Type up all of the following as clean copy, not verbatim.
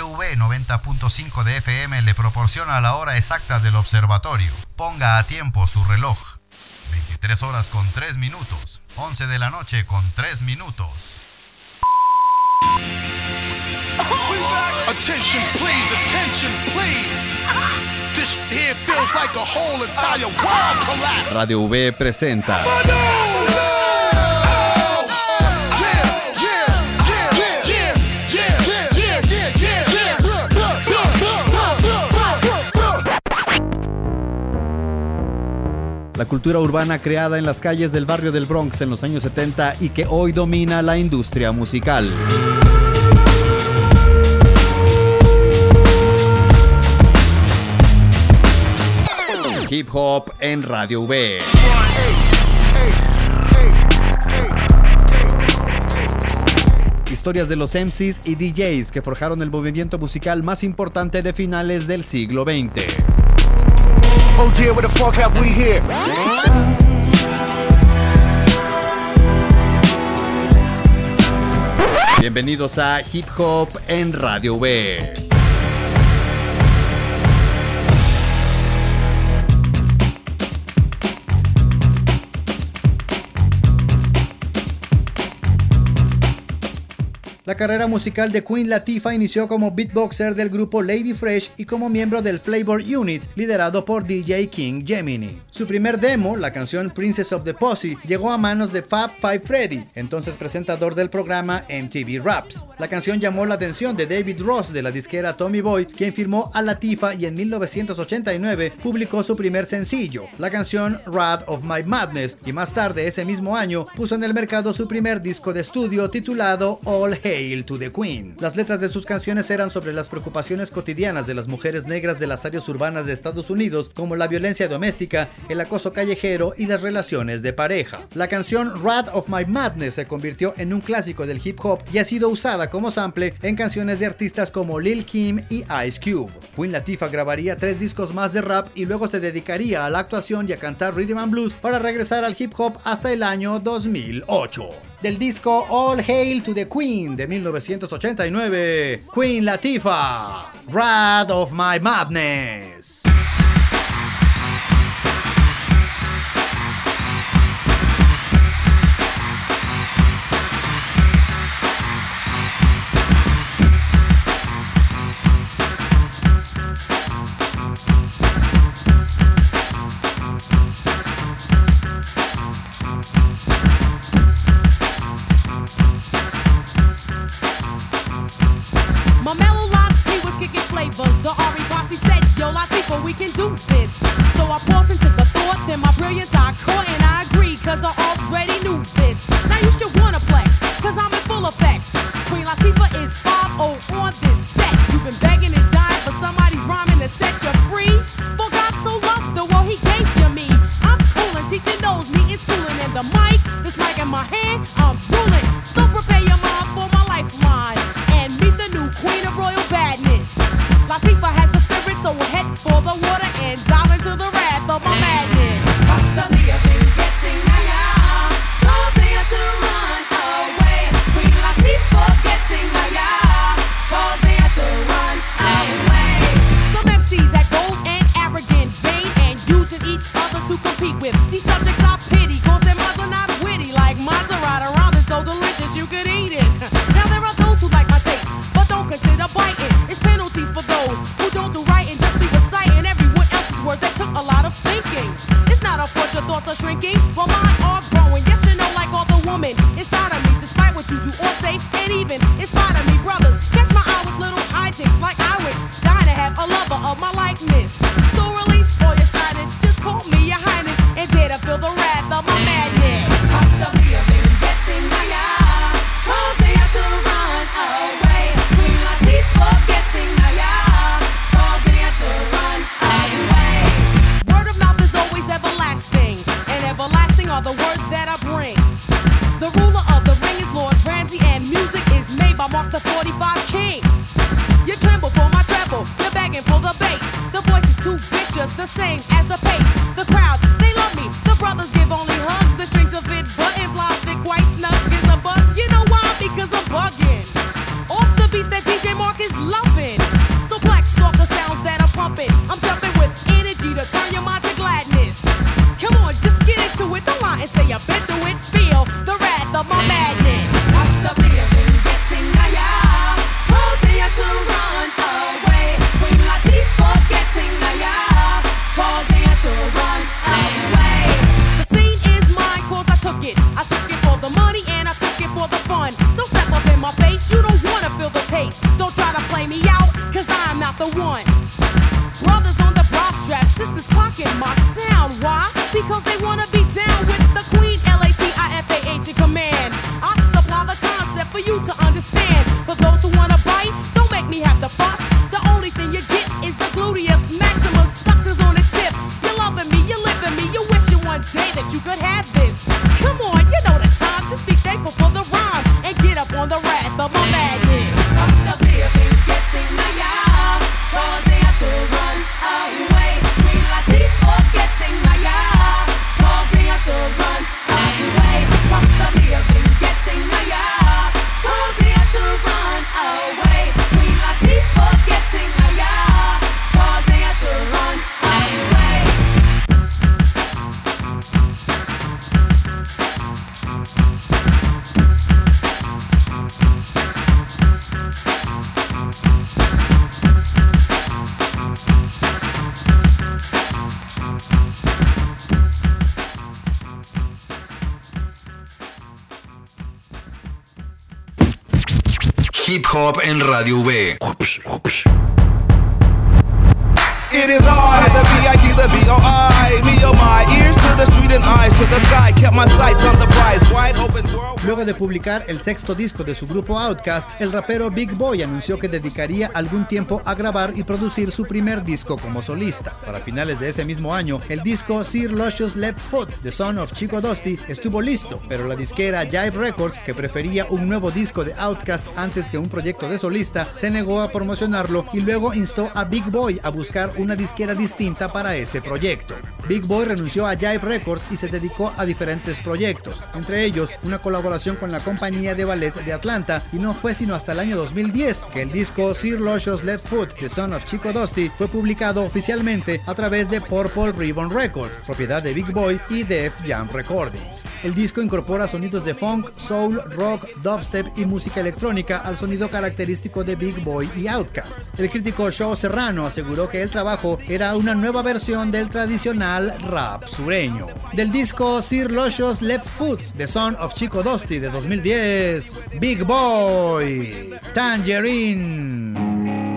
W 90.5 de FM le proporciona la hora exacta del observatorio. Ponga a tiempo su reloj. 23 horas con 3 minutos. 11 de la noche con 3 minutos. Attention please. This here feels like a whole entire world collapse. Radio V presenta la cultura urbana creada en las calles del barrio del Bronx en los años 70 y que hoy domina la industria musical. Hip Hop en Radio V. Historias de los MCs y DJs que forjaron el movimiento musical más importante de finales del siglo XX. Oh dear, what the fuck have we here? Bienvenidos a Hip Hop en Radio V. La carrera musical de Queen Latifah inició como beatboxer del grupo Lady Fresh y como miembro del Flavor Unit, liderado por DJ King Gemini. Su primer demo, la canción Princess of the Posse, llegó a manos de Fab Five Freddy, entonces presentador del programa MTV Raps. La canción llamó la atención de David Ross de la disquera Tommy Boy, quien firmó a Latifah y en 1989 publicó su primer sencillo, la canción Wrath of My Madness, y más tarde ese mismo año puso en el mercado su primer disco de estudio titulado All Hail to the Queen. Las letras de sus canciones eran sobre las preocupaciones cotidianas de las mujeres negras de las áreas urbanas de Estados Unidos, como la violencia doméstica, el acoso callejero y las relaciones de pareja. La canción Wrath of My Madness se convirtió en un clásico del hip hop y ha sido usada como sample en canciones de artistas como Lil Kim y Ice Cube. Queen Latifah grabaría 3 discos más de rap y luego se dedicaría a la actuación y a cantar rhythm and blues para regresar al hip hop hasta el año 2008. Del disco All Hail to the Queen de 1989, Queen Latifah, Wrath of My Madness. The Ari Bossy said, yo Latifah, we can do this. So I paused and took a thought, then my brilliance I caught and I agreed, cause I already knew this. Now you should wanna flex, cause I'm in full effects. Queen Latifah is 5-0 on this set. You've been begging and dying for somebody's rhyming to set you free. For God so loved the world he gave you me. I'm coolin', teaching knows me in schooling, and the mic, this mic in my hand, I'm ruling. So prepare your mind for my lifeline and meet the new queen of royal badness. Latifah has the spirit, so we'll head for the water and dive into the wrath of my madness. Constantly I've been getting higher, causing her to run away. Queen Latifah getting higher, causing her to run away. Some MCs act bold and arrogant, vain, and using each other to compete with. These subjects I pity, cause their minds are not witty, like mine's are right around and so delicious you could eat it. Now there are those who like my taste, but don't consider biting. It's penalties for those who don't do right and just be reciting everyone else's words that took a lot of thinking. It's not a fault your thoughts are shrinking, but mine are growing. Yes, you know, like all the woman inside of me, despite what you do or say, and even in spite of me, brothers, catch my eye with little hijinks like Iris, dying to have a lover of my likeness. So release all your shyness, just call me your highness, and dare to feel the wrath of my madness. Constantly I've been getting higher, causing her to run away. Queen Latifah getting higher, causing her to run away. Word of mouth is always everlasting, and everlasting are the words that I bring. The ruler of the ring is Lord Ramsey, and music is made by Mark the 45 King. You tremble for my treble, you're begging for the bass. The voice is too vicious, the same as the pace. The crowds, they love me, the brothers give only hugs. The strings of it button flies fit quite snug is a bug. You know why? Because I'm bugging off the beats that DJ Mark is loving. turn your mind to gladness. Come on, just get into it, don't lie and say you've been through it. Feel the wrath of my madness. What's the feeling getting higher? Causing you to run away. Queen Latifah getting higher, causing you to run away. The scene is mine, cause I took it. I took it for the money and I took it for the fun. Don't step up in my face, you don't wanna feel the taste. Don't try to play me out, cause I'm not the one. Brothers on the bra strap, sisters clocking my sound. Why? Because they wanna be down with the queen, Latifah in command. I supply the concept for you to understand. For those who wanna bite, don't make me have to fuss. The only thing you get is the gluteus maximus. Suckers on the tip. You're loving me, you're living me. You're wishing one day that you could have this. Come on, you know the time. Just be thankful for the rhyme and get up on the wrath of my madness. I'm still living, getting higher, causing you to run away. Queen Latifah getting higher, causing you to run away. Cost of living, getting higher, causing you to run away. Queen Latifah getting higher, causing you to run away. Hip Hop en Radio V. It is I, the B.I.G., the B.O.I. Me, oh my, ears to the street and eyes to the sky. Kept my sights on the prize, wide open world. Luego de publicar el sexto disco de su grupo Outkast, el rapero Big Boy anunció que dedicaría algún tiempo a grabar y producir su primer disco como solista. Para finales de ese mismo año, el disco Sir Luscious Left Foot, The Son of Chico Dusty, estuvo listo, pero la disquera Jive Records, que prefería un nuevo disco de Outkast antes que un proyecto de solista, se negó a promocionarlo y luego instó a Big Boy a buscar una disquera distinta para ese proyecto. Big Boy renunció a Jive Records y se dedicó a diferentes proyectos, entre ellos una colaboración con la compañía de ballet de Atlanta, y no fue sino hasta el año 2010 que el disco Sir Luscious Left Foot, The Son of Chico Dusty, fue publicado oficialmente a través de Purple Ribbon Records, propiedad de Big Boy y Def Jam Recordings. El disco incorpora sonidos de funk, soul, rock, dubstep y música electrónica al sonido característico de Big Boy y Outkast. El crítico Joe Serrano aseguró que el trabajo era una nueva versión del tradicional rap sureño. Del disco Sir Luscious Left Foot, The Son of Chico Dusty de 2010, Big Boy, Tangerine.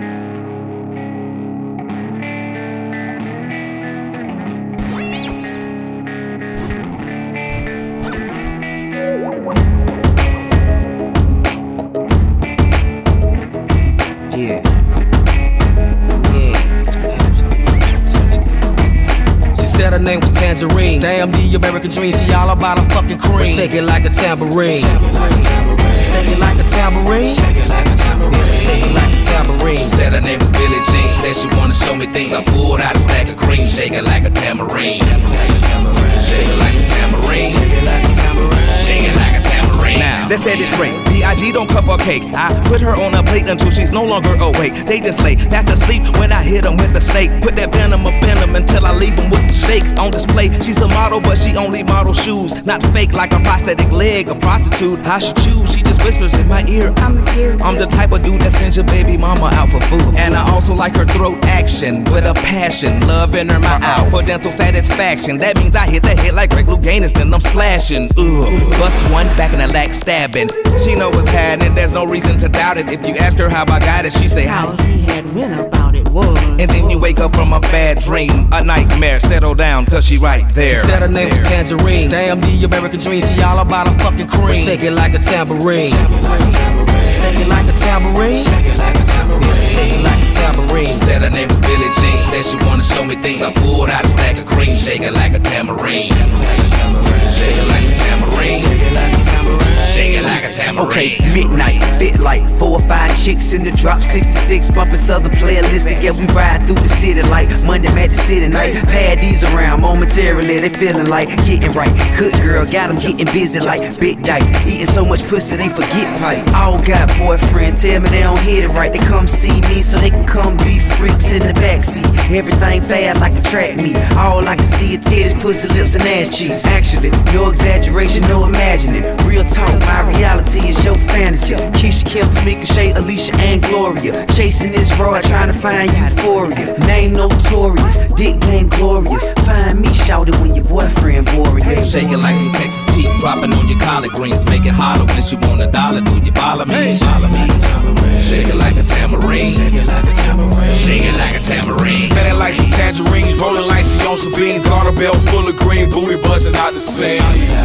Said her name was Tangerine. Damn, the American dream. See all about a fucking cream. Shake it like a tambourine. Shake it like a tambourine. Shake it like a tambourine. Shake it like a tambourine. She said her name was Billie Jean. Said she wanna show me things. I pulled out a stack of cream. Shake it like a tambourine. Shake it like a tambourine. Shake it like a tambourine. Shake it like a tambourine. Shake it like a tambourine. Now, they said it's straight. B.I.G. don't cut for cake. I put her on a plate until she's no longer awake. They just lay fast asleep when I hit them with the snake. Put that venom up in them until I leave them with the shakes on display. She's a model, but she only models shoes. Not fake like a prosthetic leg, a prostitute. How she choose? She just whispers in my ear. I'm the type of dude that sends your baby mama out for food. And I also like her throat action with a passion. Love in her mouth for dental satisfaction. That means I hit the head like Greg Louganis, then I'm splashing. Bust one back in the leg stabbing. She know what's happening, there's no reason to doubt it. If you ask her how I got it, she say how he had went about it was. And then you wake up from a bad dream, a nightmare. Settle down, cause she right there. She said her name was Tangerine. Damn, the American dream. See all about a fucking cream. Shake it like a tambourine. Shake it like a tambourine. Shake it like a tambourine. Shake it like a tambourine. Shake it like a tambourine. She said her name was Billie Jean. Said she wanna show me things. I pulled out a stack of cream. Shake it like a tambourine. Shake it like a tambourine. Shake it like a tambourine. Shake it like a tambourine. Shake it like a tambourine. Okay, midnight, fit like 4 or 5 chicks in the drop 66, bumping Southern playlist. Yeah, we ride through the city like Monday Magic City night. Paddies around, moment momentarily. They feeling like getting right. Hood girl got them getting busy like big dice. Eating so much pussy they forget pipe. All got boyfriends tell me they don't hit it right. They come see me so they can come be freaks in the backseat. Everything fast like a track meet. All I can see is titties, pussy, lips, and ass cheeks. Actually, no exaggeration, no imagining. Real talk, my reality is your fantasy. Keisha, Kim, Tamika, Shay, Alicia, and Gloria. Chasing this road, trying to find euphoria. Name notorious, dick game glorious. Find me shouted when your boyfriend warrior. Shake it like some Texas Pete, dropping on your collard greens. Make it holler when she want $1. Do you follow me? Follow me. Shake it like a tambourine. Shake it like a tambourine. Shake it like a tambourine. Spinning like some tangerines, rolling like she on some beans. Garter belt full of green, booty busting out the seams.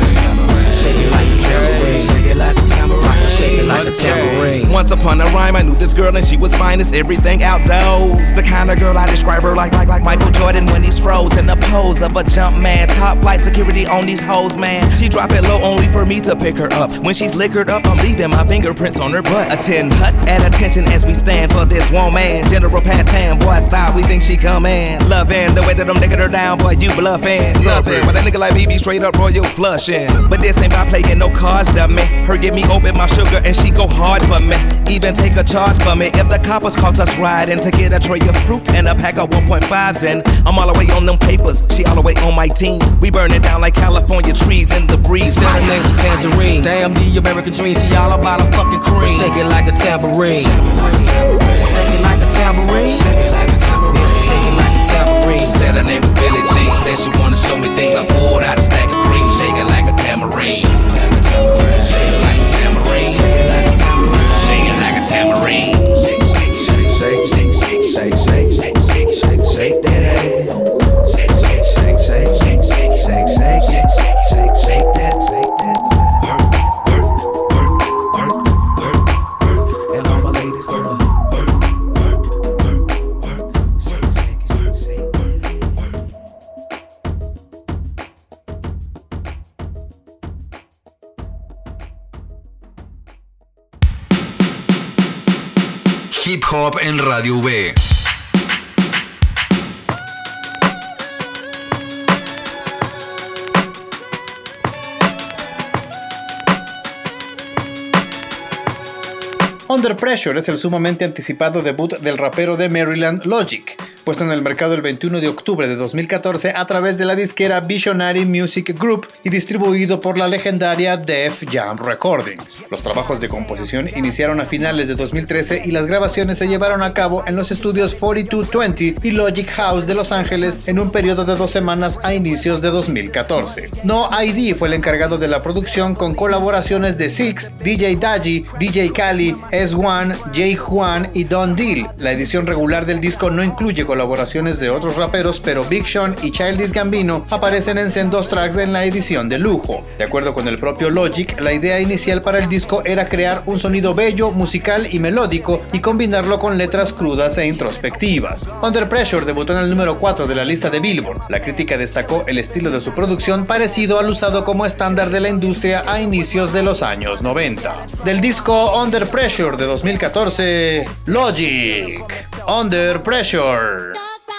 Shake it like a tambourine. Shake it like a tambourine. Shake it like a tambourine. Once upon a rhyme, I knew this girl and she was fine as everything outdoors. The kind of girl I describe her like Michael Jordan when he's froze in the pose of a jump man. Top flight security on these hoes, man. She drop it low only for me to pick her up. When she's liquored up, I'm leaving my fingerprints on her butt. Attend hut at attention as we stand for this woman. General Patan, boy style, we think she coming. Loving the way that I'm nicking her down, boy you bluffing. Nothing, but a nigga like me be straight up royal flushing. But this ain't about playing no cards, dummy. Her give me open my sugar and she go hard for me. Even take a charge for me if the coppers caught us riding to get a tray of fruit and a pack of 1.5s in. I'm all the way on them papers, she all the way on my team. We burn it down like California trees in the breeze. Still her name was Tangerine. Damn the American dream, she all about a fucking cream. Shake it like a tambourine. Shake it like a tambourine. Shake it like a tambourine. Shake it like a tambourine. Shake it like a tambourine. She said her name was Billie Jean. Said she wanna show me things. I pulled out a stack of cream. Shake it like a tambourine. Shake it like a tambourine. Shake it like a tambourine. Shake it like a tambourine. Shake it like a tambourine. Shake, shake, shake, shake, shake, shake, shake, shake, shake, shake, shake that ass. Shake, shake, shake, shake, shake, shake, shake, shake, shake, shake, shake that, shake that. Work, work, work, work, work, work, and all my ladies go work, work, work, work, shake, shake, shake, shake, work, work. Hip Hop en Radio V. Under Pressure es el sumamente anticipado debut del rapero de Maryland Logic, puesto en el mercado el 21 de octubre de 2014 a través de la disquera Visionary Music Group y distribuido por la legendaria Def Jam Recordings. Los trabajos de composición iniciaron a finales de 2013 y las grabaciones se llevaron a cabo en los estudios 4220 y Logic House de Los Ángeles en un periodo de 2 semanas a inicios de 2014. No ID fue el encargado de la producción con colaboraciones de Six, DJ Daji, DJ Kali, S1, Jay Juan y Don Deal. La edición regular del disco no incluye colaboraciones de otros raperos, pero Big Sean y Childish Gambino aparecen en sendos tracks en la edición de lujo. De acuerdo con el propio Logic, la idea inicial para el disco era crear un sonido bello, musical y melódico y combinarlo con letras crudas e introspectivas. Under Pressure debutó en el número 4 de la lista de Billboard. La crítica destacó el estilo de su producción parecido al usado como estándar de la industria a inicios de los años 90. Del disco Under Pressure de 2014, Logic, Under Pressure.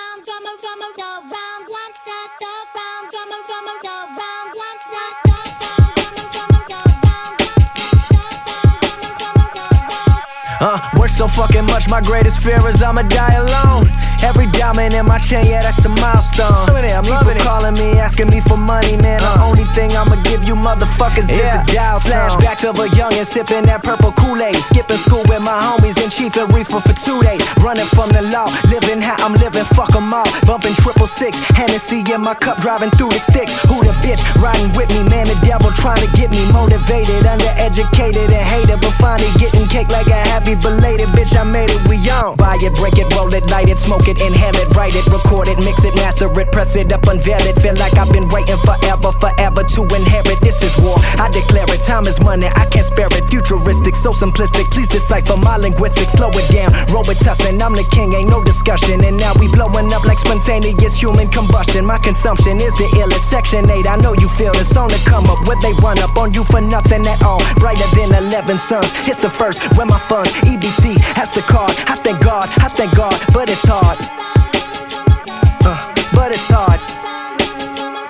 Work so fucking much, my greatest fear is I'ma die alone. Every diamond in my chain, yeah, that's a milestone. People calling me, asking me for money, man. The only thing I'ma give you motherfuckers is a dial tone. Flashback to a youngin' sipping that purple Kool-Aid. Skipping school with my homies and Chief and Reefer for 2 days. Running from the law, living how I'm living, fuck 'em all. Bumping 666, Hennessy in my cup, driving through the sticks. Who the bitch riding with me, man? The devil trying to get me motivated, undereducated and hated, but finally getting cake like a happy belated bitch. I made it, we on. Buy it, break it, roll it, light it, smoke it, inhale it, write it, record it, mix it, master it, press it up, unveil it. Feel like I've been waiting forever to inherit. This is war, I declare it. Time is money, I can't spare it. Futuristic, so simplistic. Please decipher my linguistics. Slow it down, Robitussin. I'm the king, ain't no discussion. And now we blowing up like spontaneous human combustion. My consumption is the illest. Section 8, I know you feel this on the come up. Where they run up on you for nothing at all. Brighter than 11 suns. It's the first, where my funds. EBT has the card. I thank God, but it's hard. But it's hard.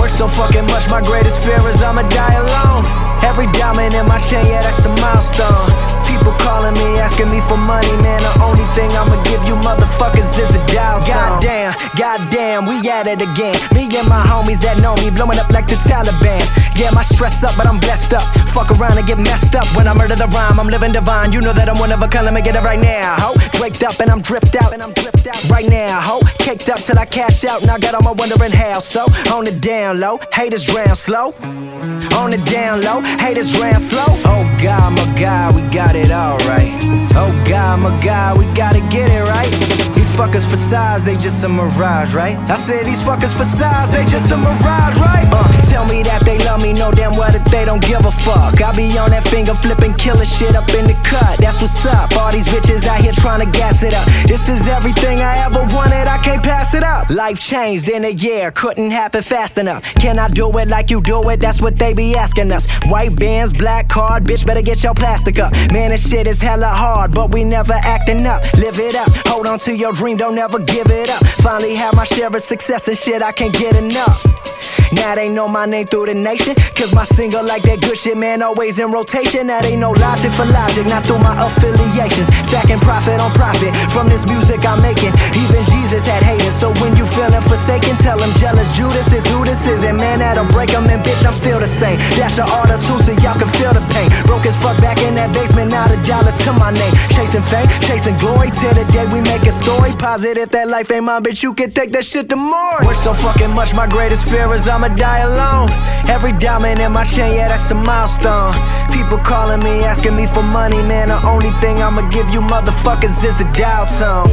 Work so fucking much, my greatest fear is I'ma die alone. Every diamond in my chain, yeah, that's a milestone. People calling me, asking me for money, man. The only thing I'ma give you motherfuckers is the dial tone. Goddamn, we at it again. Me and my homies that know me, blowing up like the Taliban. Yeah, my stress up, but I'm blessed up. Fuck around and get messed up. When I murder the rhyme, I'm living divine. You know that I'm one of a kind, let me get it right now, ho. Waked up and I'm dripped out, right now, ho. Caked up till I cash out, now got all my wondering how. So, on the down low, haters drown slow. On the down low, haters drown slow. Oh God, my God, we got it all right. Oh God, my God, we gotta get it right. These fuckers for size, they just a mirage, right? I said these fuckers for size, they just a mirage, right? Tell me that they love me, know damn well that they don't give a fuck. I be on that finger flipping, killing shit up in the cut. That's what's up, all these bitches out here trying to gas it up. This is everything I ever wanted, I can't pass it up. Life changed in a year, couldn't happen fast enough. Can I do it like you do it? That's what they be asking us. White bands, black card, bitch better get your plastic up. Man, this shit is hella hard, but we never acting up. Live it up, hold on to your dream, don't ever give it up. Finally have my share of success and shit, I can't get enough. Now they know my name through the nation, cause my single like that good shit, man, always in rotation. That ain't no logic for logic, not through my affiliations. Stacking profit on profit from this music I'm making. Even Jesus had haters, so when you feeling forsaken, tell him jealous Judas is who this is. And man, that'll break him, and bitch, I'm still the same. Dash a order too so y'all can feel the pain. Broke as fuck back in that basement, not a dollar to my name. Chasing fame, chasing glory, till the day we make a story. Positive that life ain't mine, bitch, you can take that shit to more. Work so fucking much, my greatest fear is I'ma die alone. Every diamond in my chain, yeah, that's a milestone. People calling me, asking me for money, man. The only thing I'ma give you motherfuckers is the dial tone.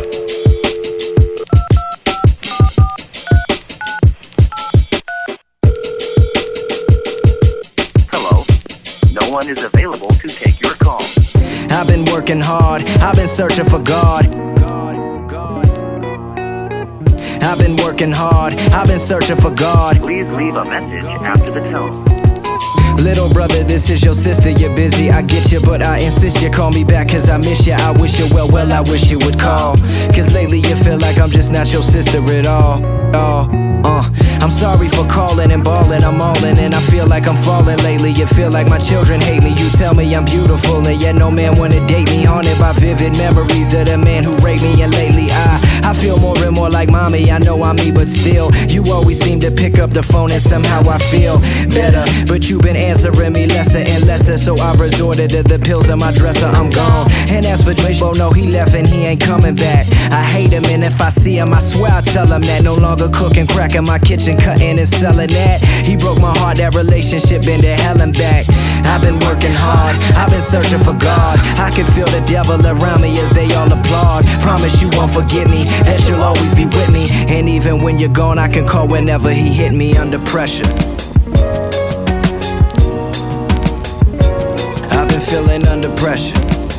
Hello, no one is available to take your call. I've been working hard, I've been searching for God. I've been working hard, I've been searching for God. Please leave a message after the tone. Little brother, this is your sister, you're busy, I get you, but I insist you call me back, cause I miss you, I wish you well, I wish you would call. Cause lately you feel like I'm just not your sister at all. I'm sorry for calling and balling, I'm all in and I feel like I'm falling lately. You feel like my children hate me, you tell me I'm beautiful, and yet no man wanna date me. Haunted by vivid memories of the man who raped me, and lately I feel more and more like mommy. I know I'm me, but still, you always seem to pick up the phone and somehow I feel better. But you've been answering me lesser and lesser, so I've resorted to the pills in my dresser, I'm gone. And as for Mitchell, no, he left and he ain't coming back. I hate him, and if I see him, I swear I tell him that. No longer cooking crack in my kitchen, cutting and selling that. He broke my heart, that relationship been to hell and back. I've been working hard, I've been searching for God. I can feel the devil around me as they all applaud. Promise you won't forget me, that you'll always be with me. And even when you're gone, I can call whenever he hit me under pressure. I've been feeling under pressure.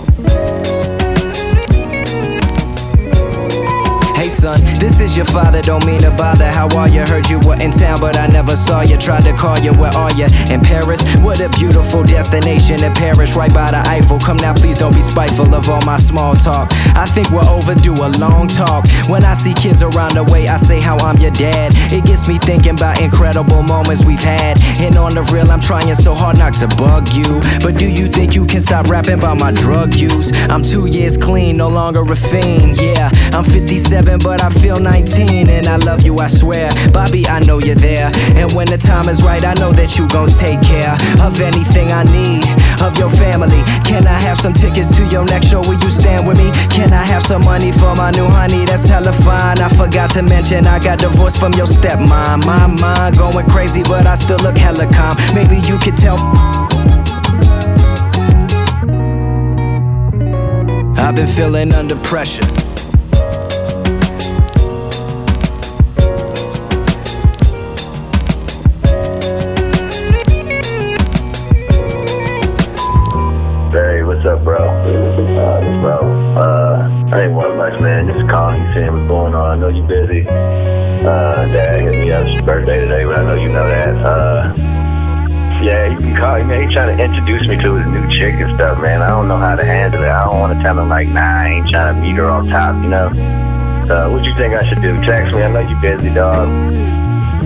Hey son, this is your father, don't mean to bother. How are you? Heard you were in town, but I never saw you. Tried to call you, where are you? In Paris? What a beautiful destination in Paris, right by the Eiffel. Come now, please don't be spiteful of all my small talk. I think we're overdue a long talk. When I see kids around the way, I say how I'm your dad. It gets me thinking about incredible moments we've had. And on the real, I'm trying so hard not to bug you. But do you think you can stop rapping about my drug use? I'm 2 years clean, no longer a fiend. Yeah, I'm 57, but I feel 19, and I love you, I swear. Bobby, I know you're there, and when the time is right, I know that you gon' take care of anything I need, of your family. Can I have some tickets to your next show? Will you stand with me? Can I have some money for my new honey? That's hella fine. I forgot to mention I got divorced from your stepmom. My mind going crazy, but I still look hella calm. Maybe you could tell. I've been feeling under pressure. What's up, bro? I ain't want much, man. Just calling you, seeing what's going on. I know you're busy. Dad hit me up. It's his birthday today, but I know you know that. Yeah, you can call him, man. He's trying to introduce me to his new chick and stuff, man. I don't know how to handle it. I don't want to tell him, like, nah, I ain't trying to meet her on top, you know? So, what you think I should do? Text me. I know you're busy, dog.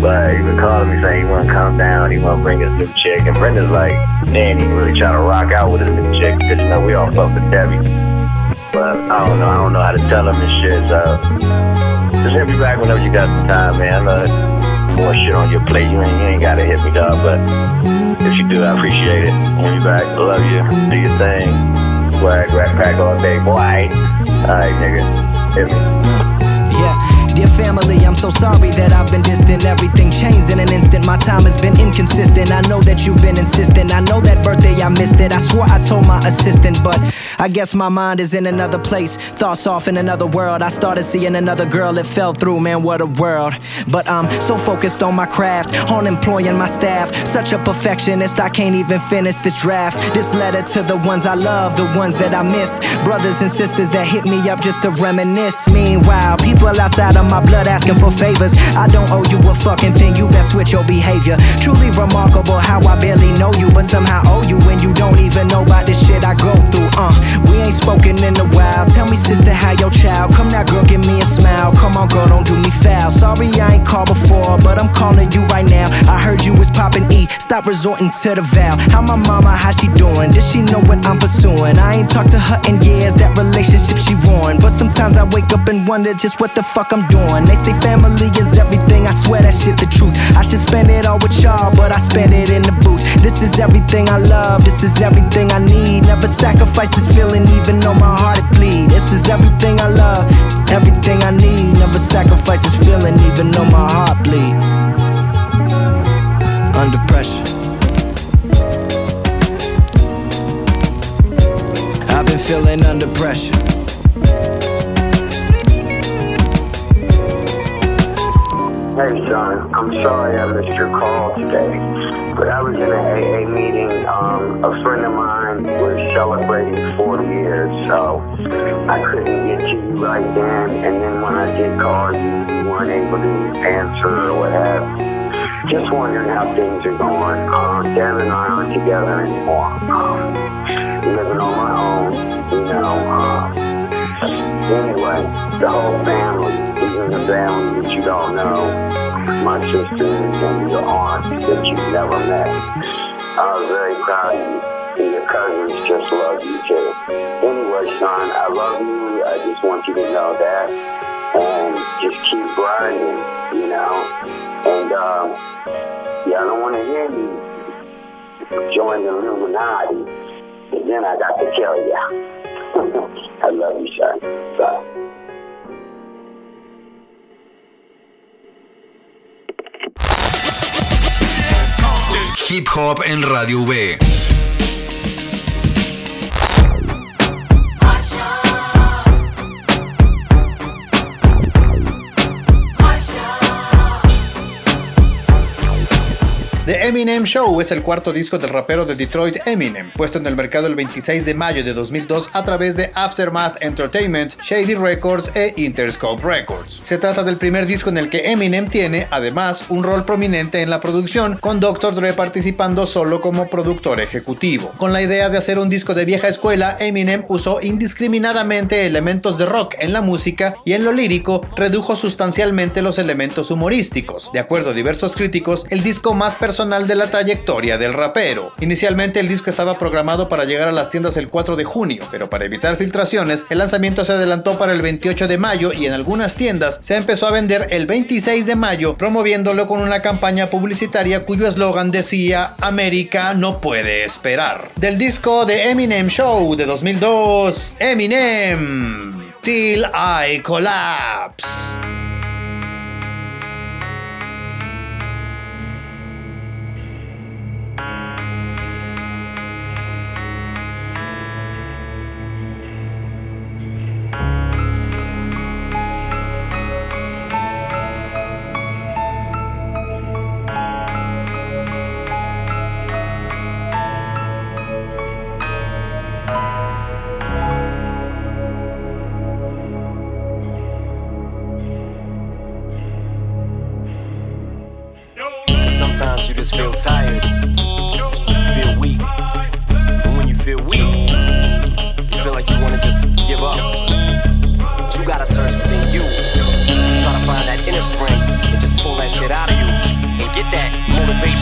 But he been calling me saying he want to come down, he want to bring his new chick. And Brenda's like, man, he really trying to rock out with his new chick because, you know, we all fuck with Debbie. But I don't know how to tell him and shit. So just hit me back whenever you got some time, man. More shit on your plate. You ain't got to hit me, dog. But if you do, I appreciate it. Hit me back. Love you. Do your thing. Swag, rap pack all day, boy. Alright, nigga. Hit me. Dear family, I'm so sorry that I've been distant. Everything changed in an instant. My time has been inconsistent. I know that you've been insistent. I know that birthday I missed it. I swore I told my assistant, but I guess my mind is in another place. Thoughts off in another world. I started seeing another girl. It fell through, man, what a world. But I'm so focused on my craft, on employing my staff. Such a perfectionist, I can't even finish this draft. This letter to the ones I love, the ones that I miss. Brothers and sisters that hit me up just to reminisce. Meanwhile, people outside of my blood asking for favors. I don't owe you a fucking thing, you best switch your behavior. Truly remarkable how I barely know you, but somehow owe you when you don't even know about the shit I go through. We ain't spoken in a while. Tell me, sister, how your child? Come now, girl, give me a smile. Come on, girl, don't do me foul. Sorry I ain't called before, but I'm calling you right now. I heard you was popping E. Stop resorting to the vow. How my mama, how she doing? Does she know what I'm pursuing? I ain't talked to her in years. That relationship she ruined. But sometimes I wake up and wonder just what the fuck I'm doing. They say family is everything, I swear that shit the truth. I should spend it all with y'all, but I spend it in the booth. This is everything I love, this is everything I need. Never sacrifice this feeling even though my heart it bleed. This is everything I love, everything I need. Never sacrifice this feeling even though my heart bleed. Under pressure, I've been feeling under pressure. Hey son, I'm sorry I missed your call today, but I was in an AA meeting. A friend of mine was celebrating 40 years, so I couldn't get to you right then, and then when I did call you, you weren't able to answer or what have you. Just wondering how things are going. Dan and I aren't together anymore. Living on my own, you know. Anyway, the whole family, even the family that you don't know, my sisters and your aunt that you've never met. I was very proud of you, and your cousins just love you too. Anyway, son, I love you. I just want you to know that, and just keep grinding, you know. And yeah, I don't want to hear you join the Illuminati, but then I got to tell you. I love you, son. Bye. Hip Hop en Radio V. The Eminem Show es el cuarto disco del rapero de Detroit Eminem, puesto en el mercado el 26 de mayo de 2002 a través de Aftermath Entertainment, Shady Records e Interscope Records. Se trata del primer disco en el que Eminem tiene, además, un rol prominente en la producción, con Dr. Dre participando solo como productor ejecutivo. Con la idea de hacer un disco de vieja escuela, Eminem usó indiscriminadamente elementos de rock en la música y en lo lírico redujo sustancialmente los elementos humorísticos. De acuerdo a diversos críticos, el disco más personal de la trayectoria del rapero. Inicialmente el disco estaba programado para llegar a las tiendas el 4 de junio, pero para evitar filtraciones, el lanzamiento se adelantó para el 28 de mayo y en algunas tiendas se empezó a vender el 26 de mayo, promoviéndolo con una campaña publicitaria cuyo eslogan decía "América no puede esperar". Del disco The Eminem Show de 2002, Eminem, Till I Collapse. Sometimes you just feel tired, feel weak. And when you feel weak, you feel like you wanna just give up. But you gotta search within you. Try to find that inner strength and just pull that shit out of you.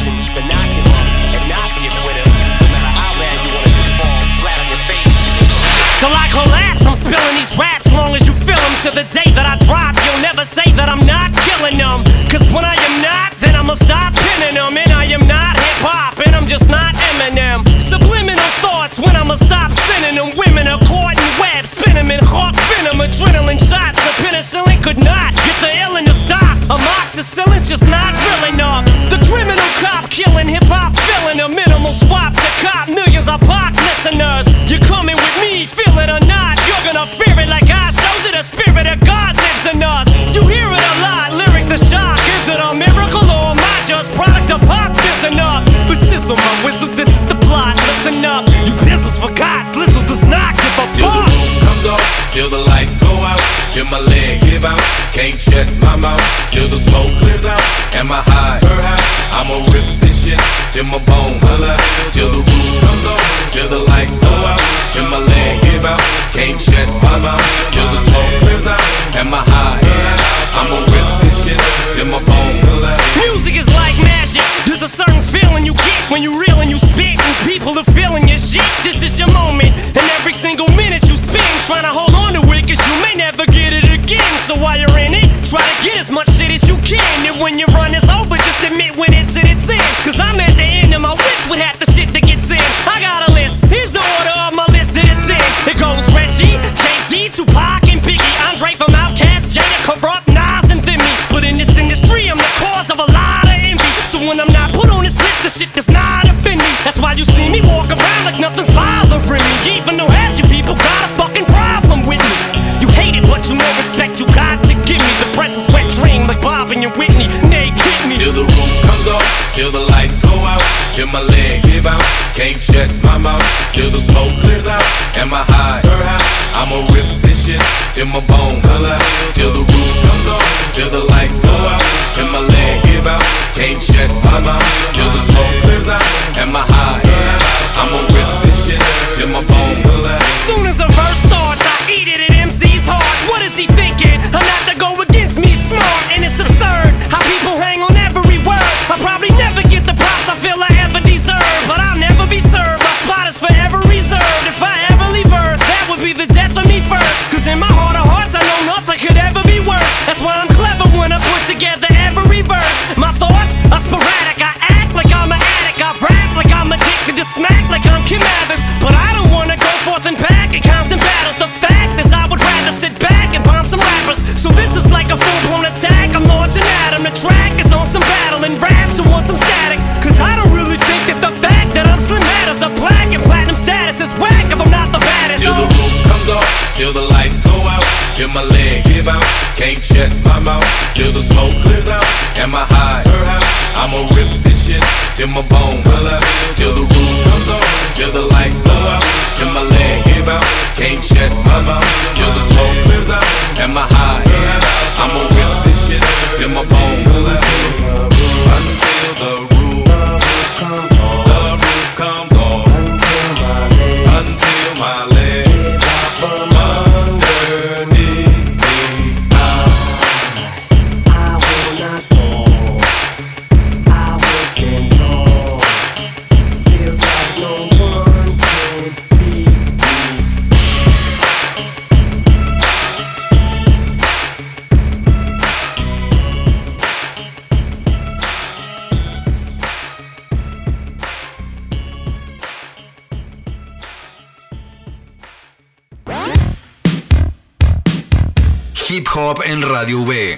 motivation to not give up and not be a quitter, no matter how bad you wanna just fall flat on your face. Till I collapse, I'm spilling these raps long as you feel them. To the day that I drop, you'll never say that I'm not killing them. Cause when I am not, then I'ma stop pinning them. And I am not hip-hop, and I'm just not Eminem. Subliminal thoughts when I'ma stop sending them. Women are caught in webs, spin them in hawk venom. Adrenaline shots, the penicillin could not get the illin to stop. Amoxicillin's just not real enough. The criminal cop killing hip-hop, filling a minimal swap to cop millions of pop listeners. You're coming with me, feel it or not, you're gonna fear it like I showed you. The spirit of God lives in us. You hear it a lot, lyrics the shock. Is it a miracle or am I just product of pop? Listen up, but sizzle my whistle, this is the plot. Listen up, you pistols forgot, Slizzle does not give a Till the fuck. roof comes off, till the lights go out, till my leg give out, can't shut my mouth, till the smoke clears out, and my high, I'ma rip this shit till my bone holla, till the roof comes off, till the lights go out, till my leg give out, can't shut my mouth, till the smoke clears out, and my high, I'ma rip this shit till my bone holla. Music is like magic. There's a certain feeling you get when you reel and you spit, and people are feeling your shit. This is your moment, and every single minute you spend trying to hold on to it, cause you may never get it again. So while you're in it, try to get as much shit as you can. And when your run is over, just admit when it's in its end. Cause I'm at the end of my wits with half the shit that gets in. I got a list, here's the order of my list that it's in. It goes Reggie, Jay-Z, Tupac, and Biggie, Andre from Outkast, Jada, Corrupt, Nas, and Thimmy. But in this industry, I'm the cause of a lot of envy. So when I'm not put on this list, the shit does not offend me. That's why you see me walk around like nothing's bothering me. Even though half you people got a fucking problem with me. You hate it, but you know respect you got to give me. The presence wet dream like Bob and your Whitney. Nate hit me. Till the roof comes off, till the lights go out, till my leg give out, can't shut my mouth, till the smoke clears out, and my high, I'ma rip this shit till my bone holla, till the roof comes off, till the lights go out, till my leg give out, can't shut my mouth, till the smoke clears out, and my high, I'ma rip this shit till my bone holla. Soon as a verse starts, I eat it at MC's heart. What is he thinking? I'm not to go against me, smart, and it's absurd how people hang on every word. I'll probably never get the props I feel I ever deserve, but I'll never be served. My spot is forever reserved. If I ever leave Earth, that would be the death of me first. Cause in my heart of hearts, I know nothing could ever be worse. That's why I'm clever when I put together every verse. My thoughts are sporadic. I act like I'm an addict. I rap like I'm addicted to smack like I'm Kim Mathers. But I don't wanna go forth and back in constant battles. The fact is I would rather sit back and bomb some rappers. So this is like a full-blown attack. I'm launching at 'em. The track is on some battle and raps who want some static. Cause I don't really think that the fact that I'm Slim matters. A black and platinum status is whack if I'm not the baddest. Till the roof comes off, till the lights go out, till my leg give out, can't shut my mouth, till the smoke clears out, and my high, I'ma rip this shit till my bone holla, till the roof comes off, till the lights go out, till my leg give out, can't shut my mouth, till the smoke clears out, and my high, I'ma rip this shit till my bone holla, until the roof comes off, the roof comes off, until my leg from underneath me. I will not fall. I will stand tall. Feels like no one can beat me. Hip Hop en Radio V.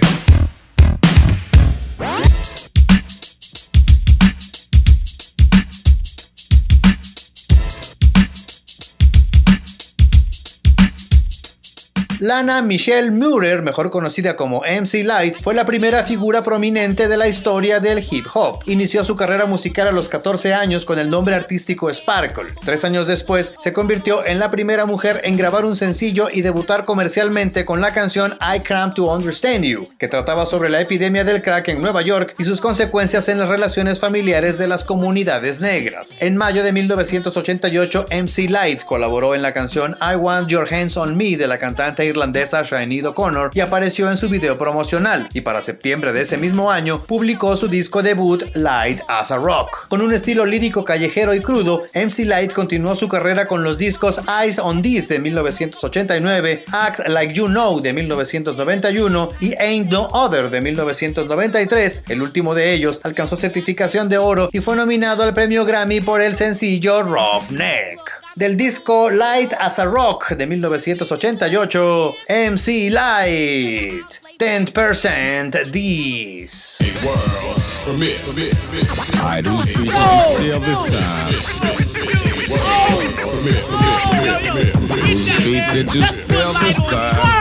Lana Michelle Murer, mejor conocida como MC Lyte, fue la primera figura prominente de la historia del hip hop. Inició su carrera musical a los 14 años con el nombre artístico Sparkle. 3 años después, se convirtió en la primera mujer en grabar un sencillo y debutar comercialmente con la canción I Cram to Understand You, que trataba sobre la epidemia del crack en Nueva York y sus consecuencias en las relaciones familiares de las comunidades negras. En mayo de 1988, MC Lyte colaboró en la canción I Want Your Hands on Me de la cantante irlandesa Sinead O'Connor y apareció en su video promocional, y para septiembre de ese mismo año publicó su disco debut Light as a Rock. Con un estilo lírico callejero y crudo, MC Lyte continuó su carrera con los discos Eyes on This de 1989, Act Like You Know de 1991 y Ain't No Other de 1993. El último de ellos alcanzó certificación de oro y fue nominado al premio Grammy por el sencillo Roughneck. Del disco Light as a Rock de 1988, MC Lyte, 10% This. I do see still this time. Did you still this time?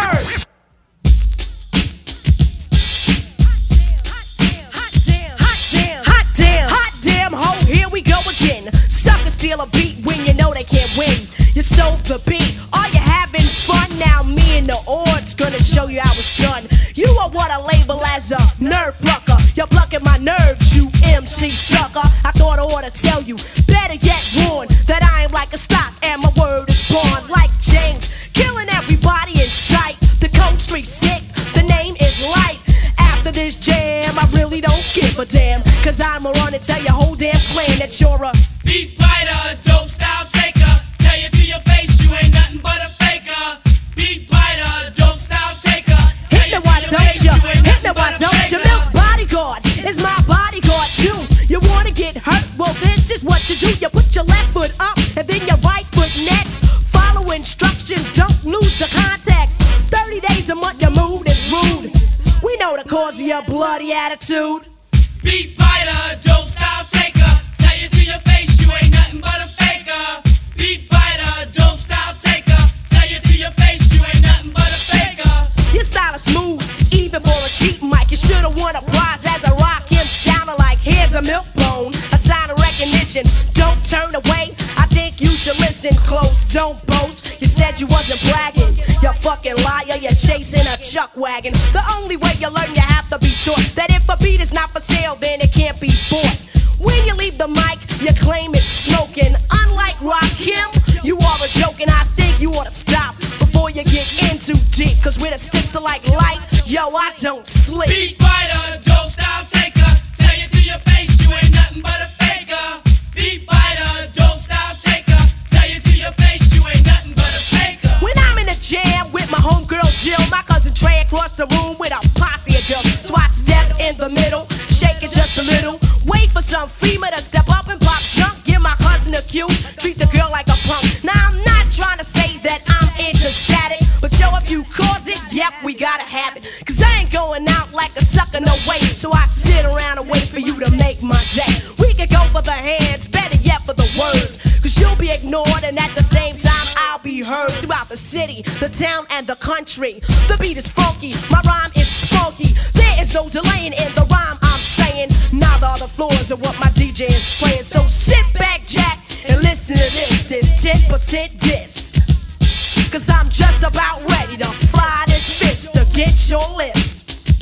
Suckers steal a beat when you know they can't win. You stole the beat, are you having fun? Now me and the Ord's gonna show you how it's done. You are what I label as a nerve plucker. You're plucking my nerves, you MC sucker. I thought I ought to tell you, better yet warn, that I am like a stock and my word is born. Like James, killing everybody in sight. The Cold Street Six, the name is Light. After this jam, I really don't give a damn, cause I'ma run and tell your whole damn clan that you're a beat biter, dope style taker. Tell you to your face, you ain't nothing but a faker. Beat biter, dope style taker. Hit me why don't you? Hit me why don't you? Milk's bodyguard is my bodyguard too. You wanna get hurt? Well, this is what you do. You put your left foot up and then your right foot next. Follow instructions, don't lose the context. 30 days a month, your mood is rude. We know the cause of your bloody attitude. Beat biter, dope style taker. Tell you to your face, you ain't nothing but a faker. Beat biter, dope style taker. Tell you to your face, you ain't nothing but a faker. Your style is smooth, even for a cheap mic. You should've won a prize as I rock him, sounding like here's a milk bone, a sign of recognition. Don't turn away, I think you should listen close. Don't boast, you said you wasn't bragging. You fucking liar, you're chasing a chuck wagon. The only way you learn, you have to be taught that if a beat is not for sale, then it can't be bought. When you leave the mic, you claim it's smoking. Unlike Rakim, you are a joke, and I think you ought to stop before you get in too deep. Cause with a sister like Light, yo, I don't sleep. Beat biter, dope style taker. Tell you to your face, you ain't nothing but a faker. Beat biter, dope style taker. Tell you to your face, you ain't nothing but a faker. When I'm in a jam with my homegirl Jill, my cousin Trey across the room with a posse of girls. So I step in the middle, shake it just a little. Wait for some female to step up and pop junk. Give my cousin a cue, treat the girl like a punk. Now I'm not trying to say that I'm into static, but yo, if you cause it, yep, we gotta have it. Cause I ain't going out like a sucker, no way. So I sit around and wait for you to make my day. We can go for the hands, better yet for the words. Cause you'll be ignored and at the same time I'll be heard throughout the city, the town and the country. The beat is funky, my rhyme is spunky. There is no delaying in the rhyme I'm saying. Neither are the floors of what my DJ is playing. So sit back, Jack, and listen to this. It's 10% diss. Cause I'm just about ready to fly this fist to get your lips.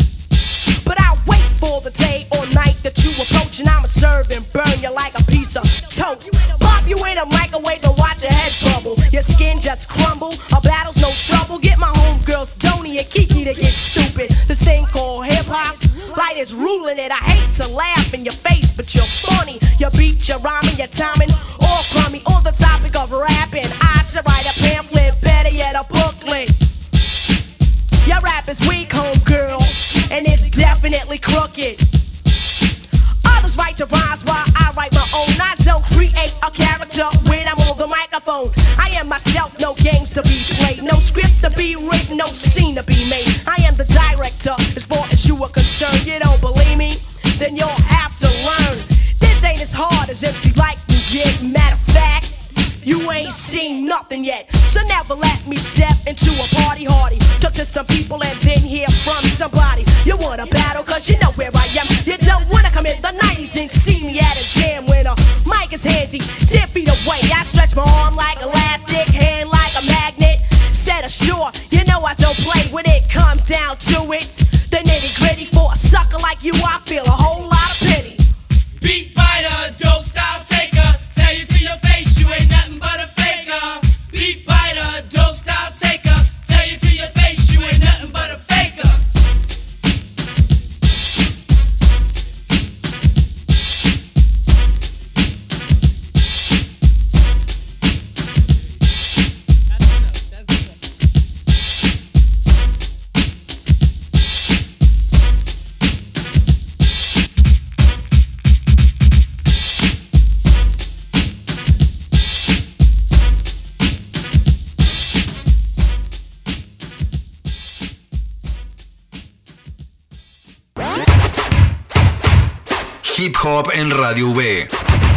But I'll wait for the day or night that you approach, and I'ma serve and burn you like a piece of toast. Pop you in a microwave and watch your head bubble. Your skin just crumble, a battle's no trouble. Get my homegirls Tony and Kiki to get stupid. This thing called hip-hop, Light is ruling it. I hate to laugh in your face, but you're funny. Your beat, your rhyming, your timing, all crummy. On the topic of rapping, I should write a pamphlet, better yet a booklet. Your rap is weak, homegirl, and it's definitely crooked. Others write to rhymes while I write my own. I don't create a character when I'm on the microphone. I am myself, no games to be played, no script to be written, no scene to be made. I am the director, as far as you are concerned. You don't believe me? Then you'll have to learn. This ain't as hard as empty like you get. Matter of fact, you ain't seen nothing yet. So never let me step into a party hardy. Talk to some people and then hear from somebody. You wanna battle cause you know where I am. You don't wanna come in the 90s and see me at a jam when a mic is handy 10 feet away. I stretch my arm like elastic, hand like a magnet. Set ashore, you know I don't play when it comes down to it. The nitty gritty for a sucker like you, I feel a whole lot of pity. Beat biter, dope style taker. Tell you to your face, you ain't nothing but a faker. Beat biter, dope style taker. Tell you to your face. Hip Hop en Radio V.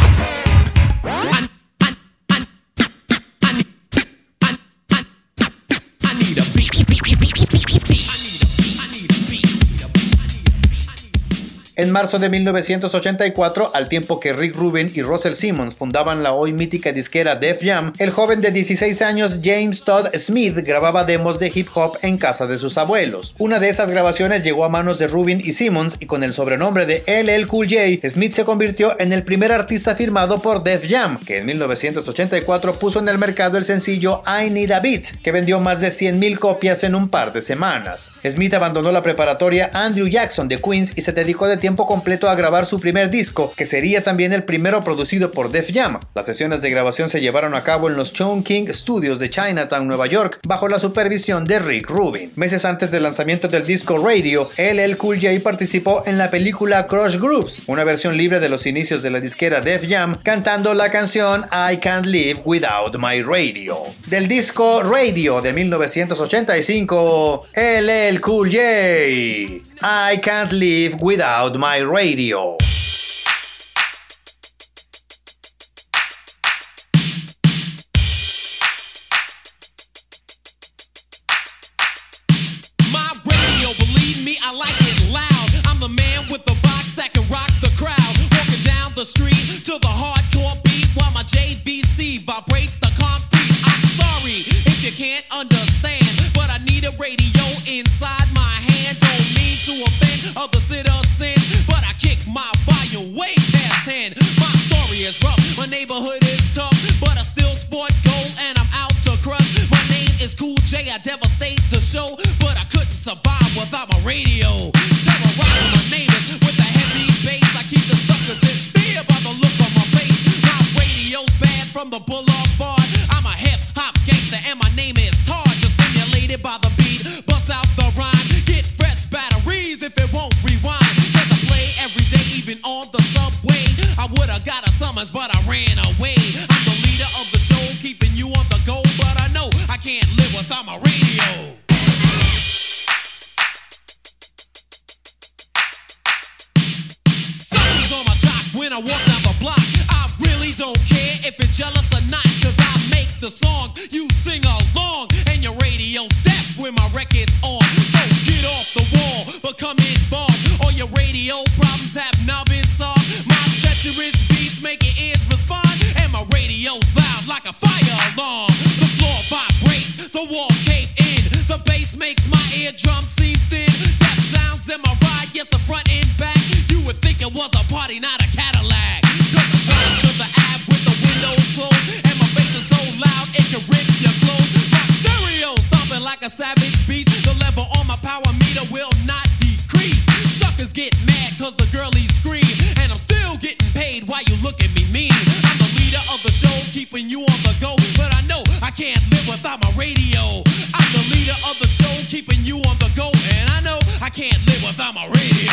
En marzo de 1984, al tiempo que Rick Rubin y Russell Simmons fundaban la hoy mítica disquera Def Jam, el joven de 16 años James Todd Smith grababa demos de hip hop en casa de sus abuelos. Una de esas grabaciones llegó a manos de Rubin y Simmons y con el sobrenombre de LL Cool J, Smith se convirtió en el primer artista firmado por Def Jam, que en 1984 puso en el mercado el sencillo I Need a Beat, que vendió más de 100,000 copias en un par de semanas. Smith abandonó la preparatoria Andrew Jackson de Queens y se dedicó de tiempo completo a grabar su primer disco, que sería también el primero producido por Def Jam. Las sesiones de grabación se llevaron a cabo en los Chongqing Studios de Chinatown, Nueva York, bajo la supervisión de Rick Rubin. Meses antes del lanzamiento del disco Radio, LL Cool J participó en la película Crush Grooves, una versión libre de los inicios de la disquera Def Jam, cantando la canción I Can't Live Without My Radio. Del disco Radio de 1985, LL Cool J, I Can't Live Without My Radio. My radio, believe me, I like it loud. I'm the man with the box that can rock the crowd. Walking down the street to the hardcore beat while my JVC vibrates the concrete. I'm sorry if you can't understand, but I need a radio inside my hand. Don't mean to offend other citizens, but I kick my volume way past 10. My story is rough, my neighborhood is tough, but I still sport gold and I'm out to crush. My name is Cool J, I devastate the show, but I couldn't survive without my radio. Terrorizing my neighbors with a heavy bass, I keep the suckers in fear by the look on my face. My radio's bad from the boulevard. I'm a hip-hop gangster and my name is Tar, just stimulated by the beat, bust out the rhyme, get fresh batteries if it won't rewind. Cause I play every day, even on the subway. I would've got a summons, but I ran away. I'm the leader of the show, keeping you on the go, but I know I can't live without my radio. Suckers on my jock when I walk down the block. I really don't care if you're jealous or not, cause I make the songs, you sing along, and your radio's deaf when my record's on. So get off the wall, become involved. All your radio problems have now been solved. My treacherous beats make your ears respond, and my radio's loud like a fire alarm. The floor vibrates, the walls cave in, the bass makes my eardrums seem thin. Death sounds in my ride, yes, the front and back. You would think it was a party, not a Cadillac. Cause I drive to the Ave with the windows closed, and my bass is so loud it can rip your clothes. My stereo stomping like a savage beast. The level on my power meter will not decrease. Suckers get mad cause the girlies scream, and I'm still getting paid while you look at me mean. I'm the leader of the show, keeping you on the go, but I know I can't live without my radio. I'm the leader of the show, keeping you on the go, and I know I can't live without my radio.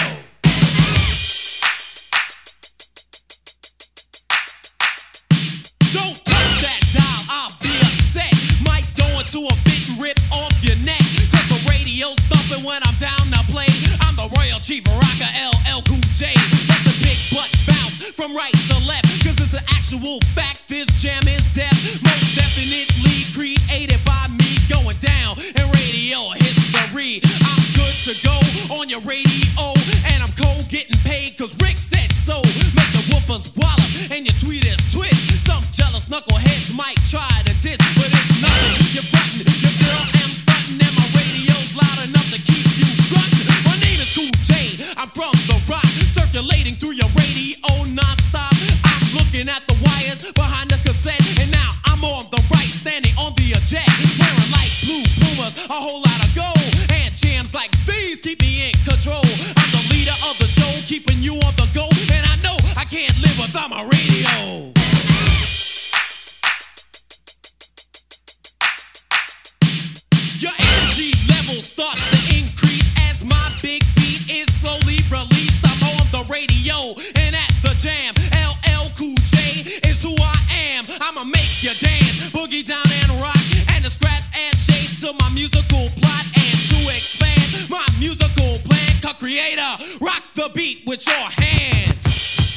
Don't touch that dial, I'll be upset. Might go into a bit and rip off your neck, cause the radio's thumping when I'm down to play. I'm the Royal Chief Rocker, LL Cool J. Let your big butt bounce from right to left, cause it's an actual fact, this jam is deaf. Most definitely created by me, going down in radio history. I'm good to go on your radio, and I'm cold getting paid cause Rick said so. Make the woofers wallop and your tweet is twist. Some jealous knuckleheads might try to diss, but it's nothing. You're frontin', your girl am stuntin', and my radio's loud enough to keep you gruntin'. My name is Cool J, I'm from the rock, circulating through your radio non-stop. I'm looking at the wires behind the cassette, and now I'm on the right, standing on the eject, wearing light blue Pumas, a whole lot of gold, and jams like these keep me in control. I'm the leader of the show, keeping you on the go, and I know I can't live without my radio. Your energy level starts to increase as my big beat is slowly released. I'm on the radio and at the jam. LL Cool J is who I am. I'ma make you dance, boogie down and rock, and to scratch and shake to my musical plot, and to expand my musical plan. Co-creator, rock the beat with your hand.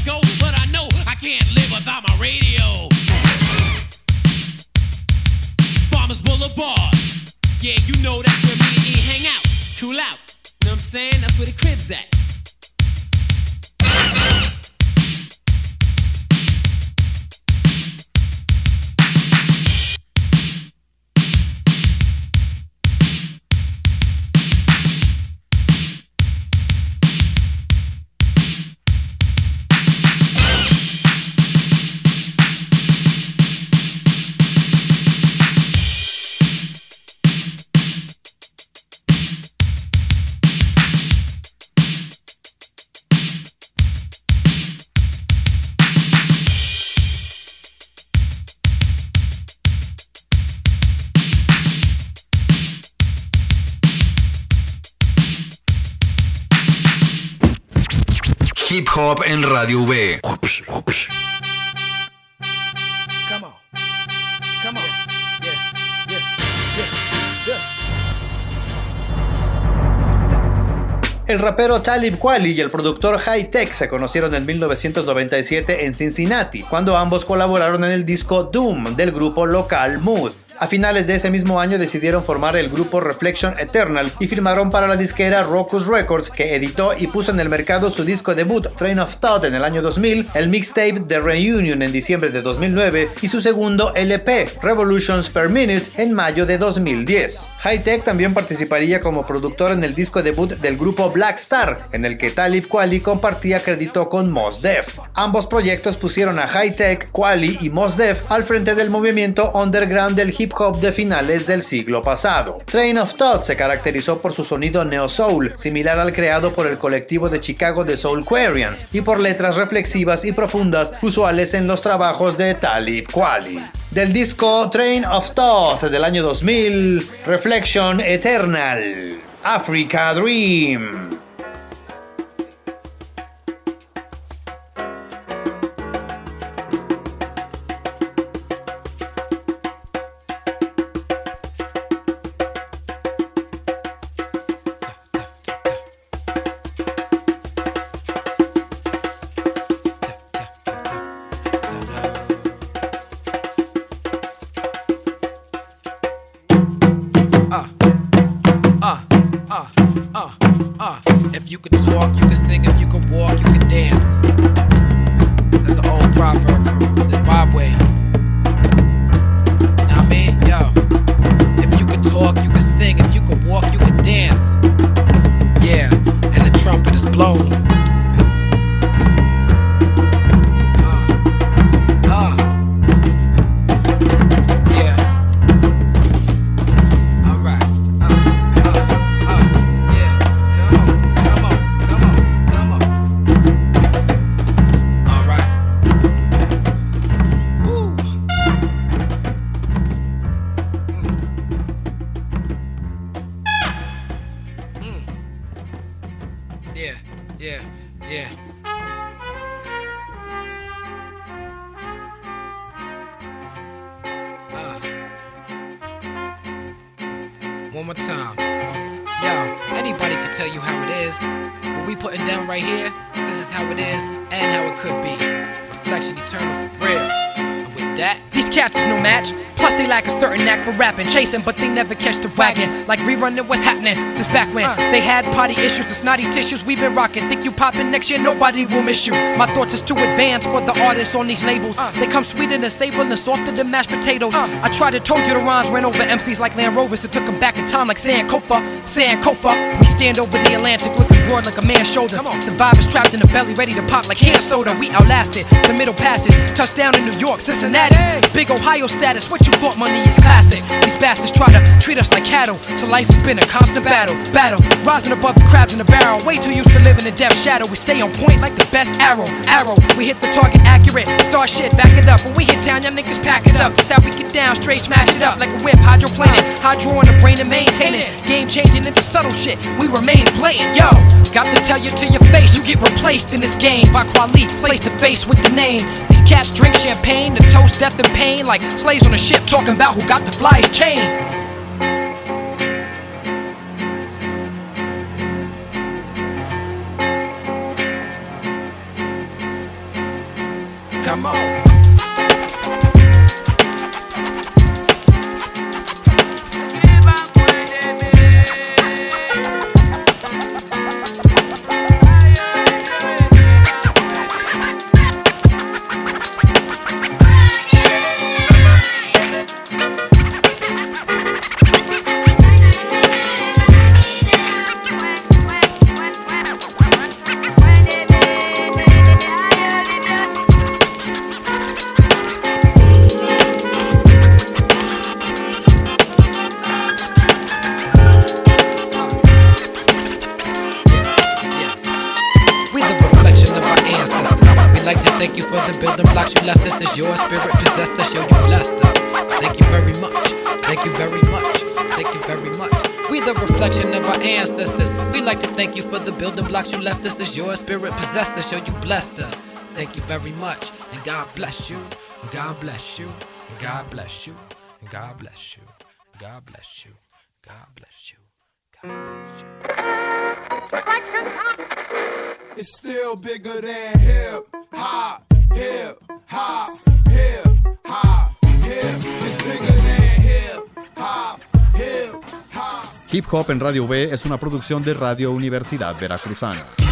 go, but I know I can't live without my radio. Farmers Boulevard, yeah, you know that's where me and E hang out, cool out. You know what I'm saying? That's where the crib's at. Hip Hop en Radio V. Come on. Come on. El rapero Talib Kweli y el productor High Tech se conocieron en 1997 en Cincinnati, cuando ambos colaboraron en el disco Doom del grupo local Mood. A finales de ese mismo año decidieron formar el grupo Reflection Eternal y firmaron para la disquera Rockus Records, que editó y puso en el mercado su disco debut Train of Thought en el año 2000, el mixtape The Reunion en diciembre de 2009 y su segundo LP Revolutions Per Minute en mayo de 2010. High Tech también participaría como productor en el disco debut del grupo Black Star, en el que Talib Kweli compartía crédito con Mos Def. Ambos proyectos pusieron a High Tech, Kweli y Mos Def al frente del movimiento underground del hip hop de finales del siglo pasado. Train of Thought se caracterizó por su sonido neo-soul, similar al creado por el colectivo de Chicago de Soulquarians, y por letras reflexivas y profundas usuales en los trabajos de Talib Kweli. Del disco Train of Thought del año 2000, Reflection Eternal, Africa Dream. If you could talk, you could sing. If you could walk, you could dance. That's the old proverb from Zimbabwe. Know what I mean? Yo. If you could talk, you could sing. If you could walk, you could dance. Yeah, and the trumpet is blown. One more time. Yo, anybody could tell you how it is. What we putting down right here, this is how it is and how it could be. Reflection eternal for real. And with that, these cats is no match. Plus they lack a certain knack for rapping, chasing, but they never catch the wagon. Like rerunning what's happening since back when they had party issues and snotty tissues. We've been rocking. Think you poppin' next year, nobody will miss you. My thoughts is too advanced for the artists on these labels. They come sweeter than sable and softer than mashed potatoes. I tried to told you the rhymes ran over MCs like Land Rovers. It took them back in time like Sankofa. We stand over the Atlantic looking broad like a man's shoulders. Survivors trapped in the belly ready to pop like hand soda. We outlasted the Middle Passage. Touchdown in New York, Cincinnati. Big Ohio status. What you thought money is classic? These bastards try to treat us like cattle. So life has been a constant battle. Rising above the crabs in the barrel. Way too used to living in death shadow. We stay on point like the best arrow. We hit the target accurate. Start shit, back it up. When we hit town, y'all niggas pack it up. That's how we get down, straight smash it up like a whip. Hydroplaning, hydro on the brain and maintaining. Game changing into subtle shit. We remain blatant, yo. Got to tell you to your face, you get replaced in this game by Kweli, place to face with the name. These cats drink champagne to toast death and pain like slaves on a ship talking about who got the flyest chain. Come on. Thank you for the building blocks you left us. As your spirit possessed us, yo, you blessed us. Thank you very much. Thank you very much. Thank you very much. We the reflection of our ancestors. We like to thank you for the building blocks you left us. As your spirit possessed us, yo, you blessed us. Thank you very much. And God bless you. And God bless you. And God bless you. And God bless you. God bless you. God bless you. God bless you. It's still bigger than hip hop, hip hop, hip hop, hip. It's bigger than hip hop, hip hop. Hip Hop en Radio B es una producción de Radio Universidad Veracruzana.